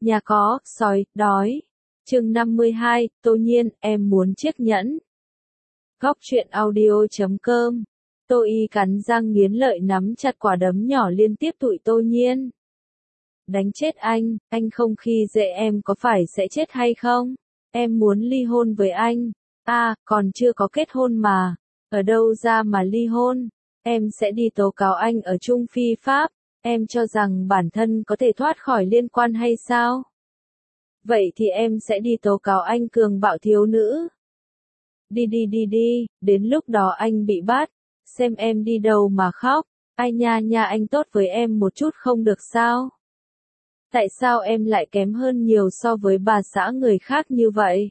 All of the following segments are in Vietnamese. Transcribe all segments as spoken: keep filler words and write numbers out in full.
Nhà có, sói, đói. Chương năm mươi hai, Tô Nhiên, em muốn chiếc nhẫn. Góc truyện audio chấm com. Tô Y cắn răng nghiến lợi nắm chặt quả đấm nhỏ liên tiếp tụi Tô Nhiên. Đánh chết anh, anh không khi dễ em có phải sẽ chết hay không? Em muốn ly hôn với anh. À, còn chưa có kết hôn mà. Ở đâu ra mà ly hôn? Em sẽ đi tố cáo anh ở Trung Phi Pháp. Em cho rằng bản thân có thể thoát khỏi liên quan hay sao? Vậy thì em sẽ đi tố cáo anh cường bạo thiếu nữ. Đi đi đi đi, đến lúc đó anh bị bắt, xem em đi đâu mà khóc. Ai nha nha, anh tốt với em một chút không được sao? Tại sao em lại kém hơn nhiều so với bà xã người khác như vậy?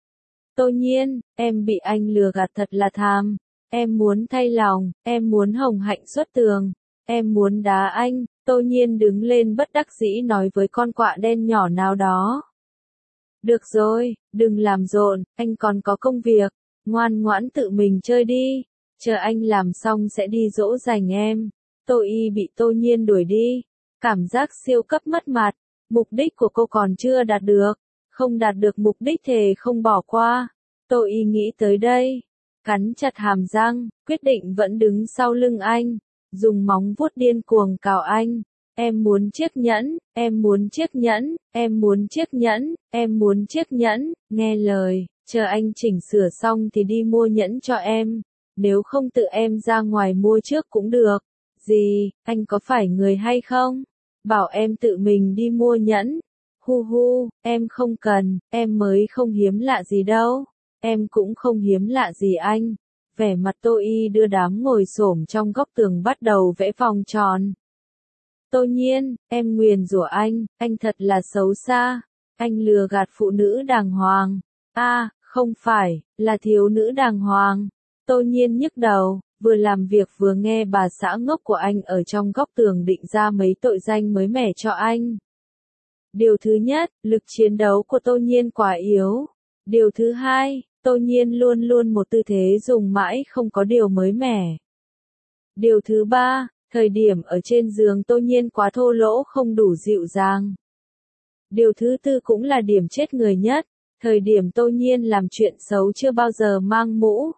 Tô Nhiên, em bị anh lừa gạt thật là thảm. Em muốn thay lòng, em muốn hồng hạnh xuất tường, em muốn đá anh. Tô Nhiên đứng lên bất đắc dĩ nói với con quạ đen nhỏ nào đó. Được rồi, đừng làm rộn, anh còn có công việc, ngoan ngoãn tự mình chơi đi, chờ anh làm xong sẽ đi dỗ dành em. Tô Y bị Tô Nhiên đuổi đi, cảm giác siêu cấp mất mặt, mục đích của cô còn chưa đạt được, không đạt được mục đích thì không bỏ qua. Tô Y nghĩ tới đây, cắn chặt hàm răng, quyết định vẫn đứng sau lưng anh, dùng móng vuốt điên cuồng cào anh. Em muốn chiếc nhẫn, em muốn chiếc nhẫn, em muốn chiếc nhẫn, em muốn chiếc nhẫn, nghe lời, chờ anh chỉnh sửa xong thì đi mua nhẫn cho em, nếu không tự em ra ngoài mua trước cũng được. Gì, anh có phải người hay không? Bảo em tự mình đi mua nhẫn. Hu hu, em không cần, em mới không hiếm lạ gì đâu, em cũng không hiếm lạ gì anh. Vẻ mặt Tô Y đưa đám ngồi xổm trong góc tường bắt đầu vẽ vòng tròn. Tô Nhiên, em nguyền rủa anh, anh thật là xấu xa, anh lừa gạt phụ nữ đàng hoàng. A, à, không phải, là thiếu nữ đàng hoàng. Tô Nhiên nhức đầu, vừa làm việc vừa nghe bà xã ngốc của anh ở trong góc tường định ra mấy tội danh mới mẻ cho anh. Điều thứ nhất, lực chiến đấu của Tô Nhiên quá yếu. Điều thứ hai, Tô Nhiên luôn luôn một tư thế dùng mãi không có điều mới mẻ. Điều thứ ba, thời điểm ở trên giường Tô Nhiên quá thô lỗ không đủ dịu dàng. Điều thứ tư cũng là điểm chết người nhất, thời điểm Tô Nhiên làm chuyện xấu chưa bao giờ mang mũ.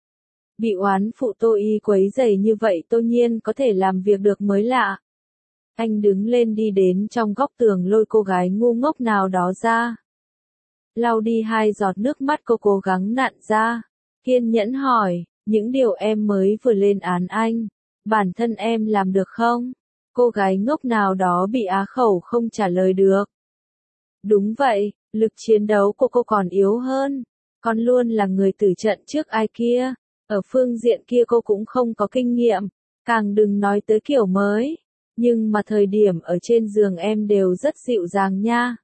Bị oán phụ Tô Y quấy rầy như vậy Tô Nhiên có thể làm việc được mới lạ. Anh đứng lên đi đến trong góc tường lôi cô gái ngu ngốc nào đó ra. Lau đi hai giọt nước mắt cô cố gắng nặn ra. Kiên nhẫn hỏi, những điều em mới vừa lên án anh, bản thân em làm được không? Cô gái ngốc nào đó bị á khẩu không trả lời được. Đúng vậy, lực chiến đấu của cô còn yếu hơn. Còn luôn là người tử trận trước ai kia. Ở phương diện kia cô cũng không có kinh nghiệm. Càng đừng nói tới kiểu mới. Nhưng mà thời điểm ở trên giường em đều rất dịu dàng nha.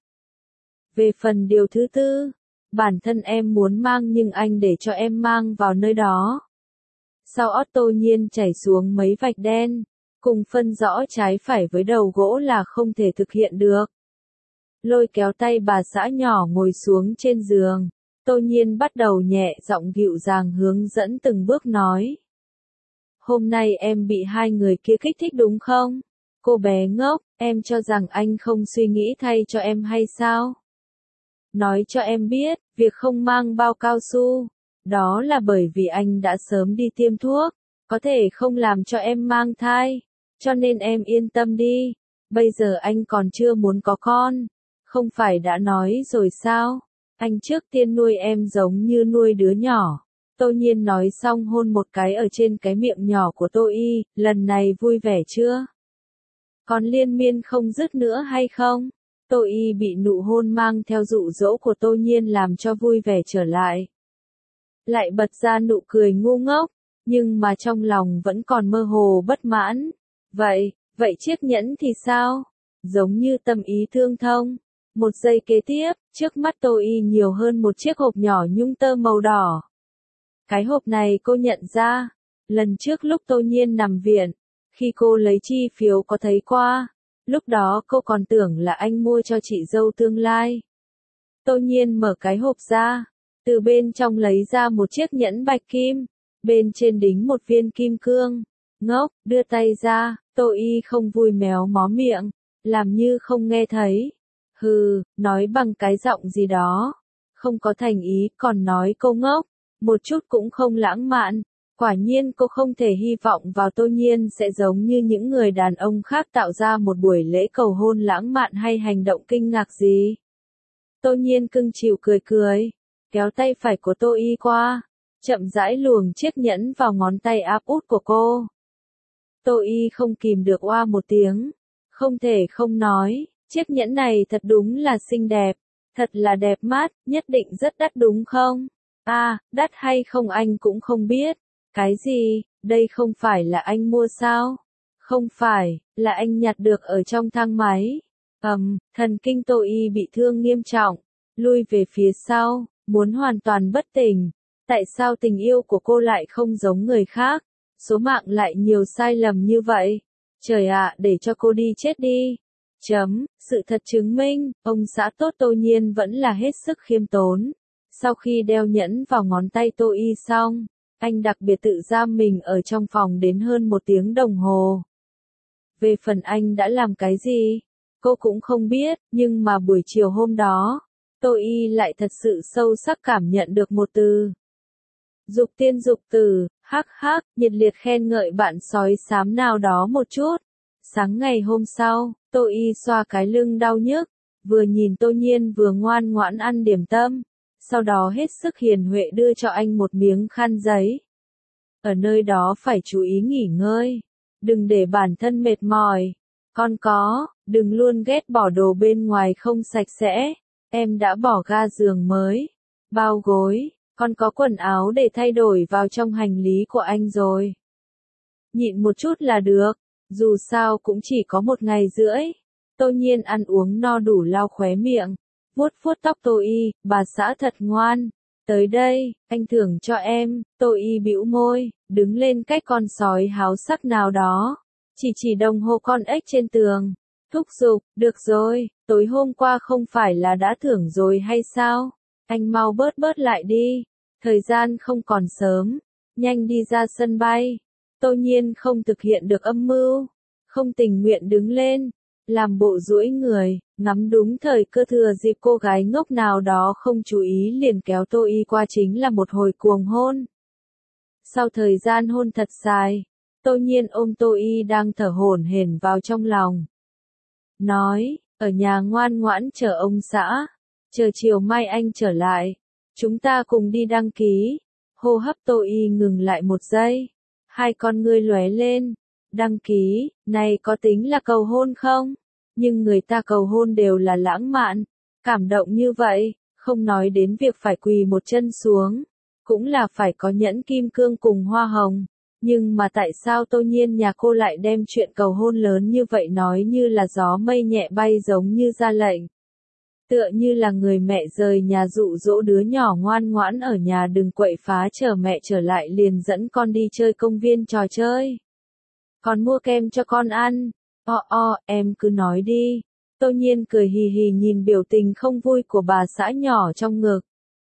Về phần điều thứ tư, bản thân em muốn mang nhưng anh để cho em mang vào nơi đó. Sau ót Tô Nhiên chảy xuống mấy vạch đen, cùng phân rõ trái phải với đầu gỗ là không thể thực hiện được. Lôi kéo tay bà xã nhỏ ngồi xuống trên giường, Tô Nhiên bắt đầu nhẹ giọng dịu dàng hướng dẫn từng bước nói. Hôm nay em bị hai người kia kích thích đúng không? Cô bé ngốc, em cho rằng anh không suy nghĩ thay cho em hay sao? Nói cho em biết, việc không mang bao cao su, đó là bởi vì anh đã sớm đi tiêm thuốc, có thể không làm cho em mang thai, cho nên em yên tâm đi, bây giờ anh còn chưa muốn có con, không phải đã nói rồi sao, anh trước tiên nuôi em giống như nuôi đứa nhỏ. Tô Nhiên nói xong hôn một cái ở trên cái miệng nhỏ của Tô Y, lần này vui vẻ chưa? Còn liên miên không dứt nữa hay không? Tô Y bị nụ hôn mang theo dụ dỗ của Tô Nhiên làm cho vui vẻ trở lại. Lại bật ra nụ cười ngu ngốc, nhưng mà trong lòng vẫn còn mơ hồ bất mãn. Vậy, vậy chiếc nhẫn thì sao? Giống như tâm ý thương thông. Một giây kế tiếp, trước mắt Tô Y nhiều hơn một chiếc hộp nhỏ nhung tơ màu đỏ. Cái hộp này cô nhận ra, lần trước lúc Tô Nhiên nằm viện, khi cô lấy chi phiếu có thấy qua, lúc đó cô còn tưởng là anh mua cho chị dâu tương lai. Tô Nhiên mở cái hộp ra, từ bên trong lấy ra một chiếc nhẫn bạch kim, bên trên đính một viên kim cương. Ngốc, đưa tay ra, Tô Y không vui méo mó miệng, làm như không nghe thấy. Hừ, nói bằng cái giọng gì đó. Không có thành ý, còn nói cô ngốc. Một chút cũng không lãng mạn. Quả nhiên cô không thể hy vọng vào Tô Nhiên sẽ giống như những người đàn ông khác tạo ra một buổi lễ cầu hôn lãng mạn hay hành động kinh ngạc gì. Tô Nhiên cưng chiều cười cười, kéo tay phải của Tô Y qua, chậm rãi luồng chiếc nhẫn vào ngón tay áp út của cô. Tô Y không kìm được oa một tiếng, không thể không nói, chiếc nhẫn này thật đúng là xinh đẹp, thật là đẹp mắt, nhất định rất đắt đúng không? À, đắt hay không anh cũng không biết. Cái gì, đây không phải là anh mua sao? Không phải, là anh nhặt được ở trong thang máy. Ầm, um, thần kinh Tô Y bị thương nghiêm trọng, lui về phía sau, muốn hoàn toàn bất tỉnh. Tại sao tình yêu của cô lại không giống người khác? Số mạng lại nhiều sai lầm như vậy. Trời ạ, để cho cô đi chết đi. Chấm, sự thật chứng minh, ông xã tốt Tô Nhiên vẫn là hết sức khiêm tốn. Sau khi đeo nhẫn vào ngón tay Tô Y xong, anh đặc biệt tự giam mình ở trong phòng đến hơn một tiếng đồng hồ. Về phần anh đã làm cái gì, cô cũng không biết, nhưng mà buổi chiều hôm đó, Tô Y lại thật sự sâu sắc cảm nhận được một từ. Dục tiên dục tử, hắc hắc, nhiệt liệt khen ngợi bạn sói xám nào đó một chút. Sáng ngày hôm sau, Tô Y xoa cái lưng đau nhức, vừa nhìn Tô Nhiên vừa ngoan ngoãn ăn điểm tâm, sau đó hết sức hiền huệ đưa cho anh một miếng khăn giấy. Ở nơi đó phải chú ý nghỉ ngơi, đừng để bản thân mệt mỏi. Con có, đừng luôn ghét bỏ đồ bên ngoài không sạch sẽ. Em đã bỏ ga giường mới, bao gối, con có quần áo để thay đổi vào trong hành lý của anh rồi. Nhịn một chút là được, dù sao cũng chỉ có một ngày rưỡi. Tô Nhiên ăn uống no đủ lau khóe miệng, vuốt vuốt tóc Tô Y, bà xã thật ngoan. Tới đây, anh thưởng cho em. Tô Y bĩu môi, đứng lên cách con sói háo sắc nào đó, chỉ chỉ đồng hồ con ếch trên tường, thúc giục, được rồi, tối hôm qua không phải là đã thưởng rồi hay sao? Anh mau bớt bớt lại đi, thời gian không còn sớm, nhanh đi ra sân bay. Tô Nhiên không thực hiện được âm mưu, không tình nguyện đứng lên, làm bộ duỗi người, ngắm đúng thời cơ thừa dịp cô gái ngốc nào đó không chú ý liền kéo Tô Y qua chính là một hồi cuồng hôn. Sau thời gian hôn thật dài, Tô Nhiên ôm Tô Y đang thở hổn hển vào trong lòng. Nói, ở nhà ngoan ngoãn chờ ông xã, chờ chiều mai anh trở lại, chúng ta cùng đi đăng ký. Hô hấp Tô Y ngừng lại một giây, hai con ngươi lóe lên. Đăng ký, này có tính là cầu hôn không? Nhưng người ta cầu hôn đều là lãng mạn, cảm động như vậy, không nói đến việc phải quỳ một chân xuống, cũng là phải có nhẫn kim cương cùng hoa hồng. Nhưng mà tại sao Tô Nhiên nhà cô lại đem chuyện cầu hôn lớn như vậy nói như là gió mây nhẹ bay giống như ra lệnh? Tựa như là người mẹ rời nhà dụ dỗ đứa nhỏ ngoan ngoãn ở nhà đừng quậy phá chờ mẹ trở lại liền dẫn con đi chơi công viên trò chơi. Còn mua kem cho con ăn. O o, em cứ nói đi. Tô Nhiên cười hì hì nhìn biểu tình không vui của bà xã nhỏ trong ngực.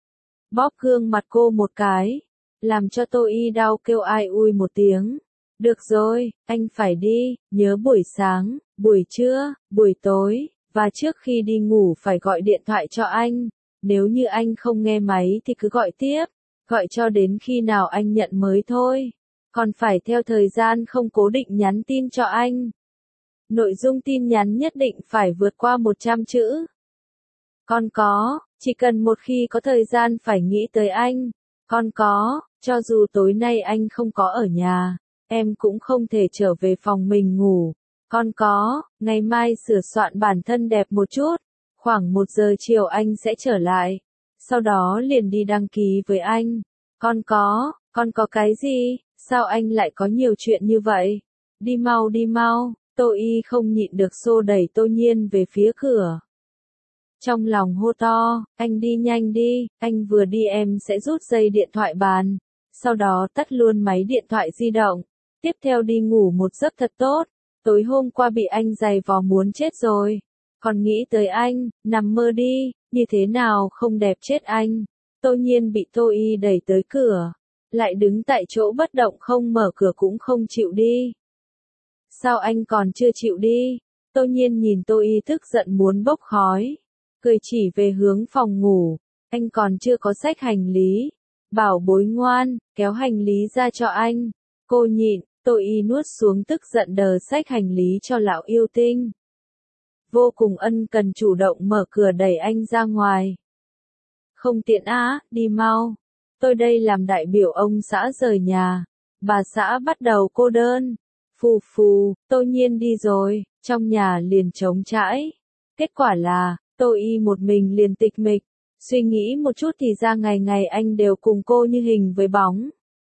Bóp gương mặt cô một cái, làm cho Tô Y đau kêu ai ui một tiếng. Được rồi, anh phải đi, nhớ buổi sáng, buổi trưa, buổi tối, và trước khi đi ngủ phải gọi điện thoại cho anh. Nếu như anh không nghe máy thì cứ gọi tiếp, gọi cho đến khi nào anh nhận mới thôi. Còn phải theo thời gian không cố định nhắn tin cho anh. Nội dung tin nhắn nhất định phải vượt qua một trăm chữ. Con có, chỉ cần một khi có thời gian phải nghĩ tới anh. Con có, cho dù tối nay anh không có ở nhà, em cũng không thể trở về phòng mình ngủ. Con có, ngày mai sửa soạn bản thân đẹp một chút, khoảng một giờ chiều anh sẽ trở lại. Sau đó liền đi đăng ký với anh. Con có, con có cái gì? Sao anh lại có nhiều chuyện như vậy? Đi mau đi mau, Tô Y không nhịn được xô đẩy Tô Nhiên về phía cửa. Trong lòng hô to, anh đi nhanh đi, anh vừa đi em sẽ rút dây điện thoại bàn, sau đó tắt luôn máy điện thoại di động, tiếp theo đi ngủ một giấc thật tốt, tối hôm qua bị anh giày vò muốn chết rồi, còn nghĩ tới anh, nằm mơ đi, như thế nào không đẹp chết anh. Tô Nhiên bị Tô Y đẩy tới cửa, lại đứng tại chỗ bất động không mở cửa cũng không chịu đi. Sao anh còn chưa chịu đi? Tô Nhiên nhìn Tô Y tức giận muốn bốc khói. cười chỉ về hướng phòng ngủ. Anh còn chưa có xách hành lý. Bảo bối ngoan, kéo hành lý ra cho anh. Cô nhịn, Tô Y nuốt xuống tức giận đờ xách hành lý cho lão yêu tinh. Vô cùng ân cần chủ động mở cửa đẩy anh ra ngoài. Không tiện á, đi mau. Tôi đây làm đại biểu ông xã rời nhà. Bà xã bắt đầu cô đơn. Phù phù, Tô Nhiên đi rồi, trong nhà liền trống trãi. Kết quả là, Tô Y một mình liền tịch mịch. Suy nghĩ một chút thì ra ngày ngày anh đều cùng cô như hình với bóng.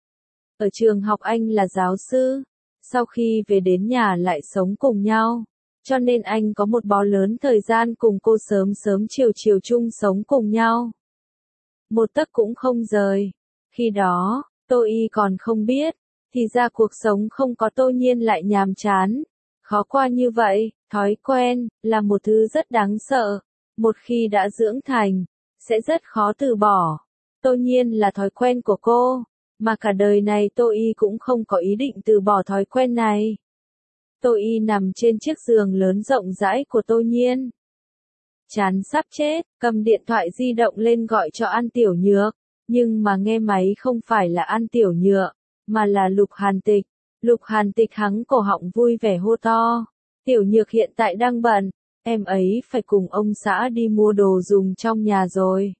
Ở trường học anh là giáo sư. Sau khi về đến nhà lại sống cùng nhau. Cho nên anh có một bó lớn thời gian cùng cô sớm sớm chiều chiều chung sống cùng nhau. Một tấc cũng không rời. Khi đó, Tô Y còn không biết, thì ra cuộc sống không có Tô Nhiên lại nhàm chán. Khó qua như vậy, thói quen, là một thứ rất đáng sợ. Một khi đã dưỡng thành, sẽ rất khó từ bỏ. Tô Nhiên là thói quen của cô, mà cả đời này Tô Y cũng không có ý định từ bỏ thói quen này. Tô Y nằm trên chiếc giường lớn rộng rãi của Tô Nhiên. Chán sắp chết, cầm điện thoại di động lên gọi cho An Tiểu Nhược, nhưng mà nghe máy không phải là An Tiểu Nhược, mà là Lục Hàn Tịch. Lục Hàn Tịch hắng cổ họng vui vẻ hô to. Tiểu Nhược hiện tại đang bận, em ấy phải cùng ông xã đi mua đồ dùng trong nhà rồi.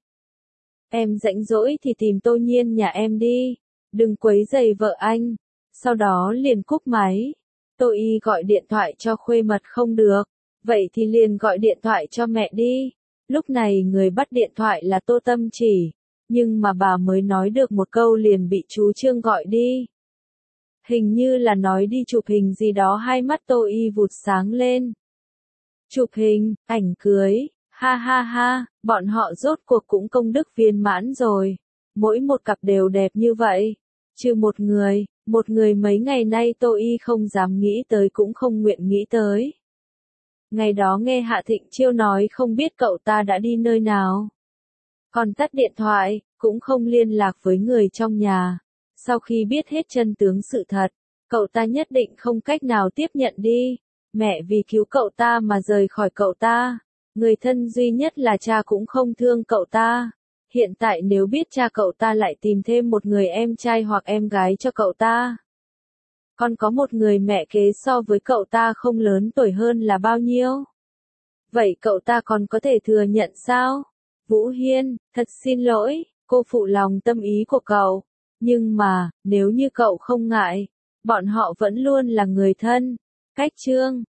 Em rảnh rỗi thì tìm Tô Nhiên nhà em đi, đừng quấy rầy vợ anh. Sau đó liền cúp máy. Tô Y gọi điện thoại cho khuê mật không được, vậy thì liền gọi điện thoại cho mẹ đi. Lúc này người bắt điện thoại là Tô Tâm Chỉ, nhưng mà bà mới nói được một câu liền bị chú Trương gọi đi. Hình như là nói đi chụp hình gì đó, hai mắt Tô Y vụt sáng lên. Chụp hình, ảnh cưới, ha ha ha, bọn họ rốt cuộc cũng công đức viên mãn rồi. Mỗi một cặp đều đẹp như vậy. Trừ một người, một người mấy ngày nay Tô Y không dám nghĩ tới cũng không nguyện nghĩ tới. Ngày đó nghe Hạ Thịnh Chiêu nói không biết cậu ta đã đi nơi nào. Còn tắt điện thoại, cũng không liên lạc với người trong nhà. Sau khi biết hết chân tướng sự thật, cậu ta nhất định không cách nào tiếp nhận đi. Mẹ vì cứu cậu ta mà rời khỏi cậu ta. Người thân duy nhất là cha cũng không thương cậu ta. Hiện tại nếu biết cha cậu ta lại tìm thêm một người em trai hoặc em gái cho cậu ta. Còn có một người mẹ kế so với cậu ta không lớn tuổi hơn là bao nhiêu? Vậy cậu ta còn có thể thừa nhận sao? Vũ Hiên, thật xin lỗi, cô phụ lòng tâm ý của cậu. Nhưng mà, nếu như cậu không ngại, bọn họ vẫn luôn là người thân. Cách Trương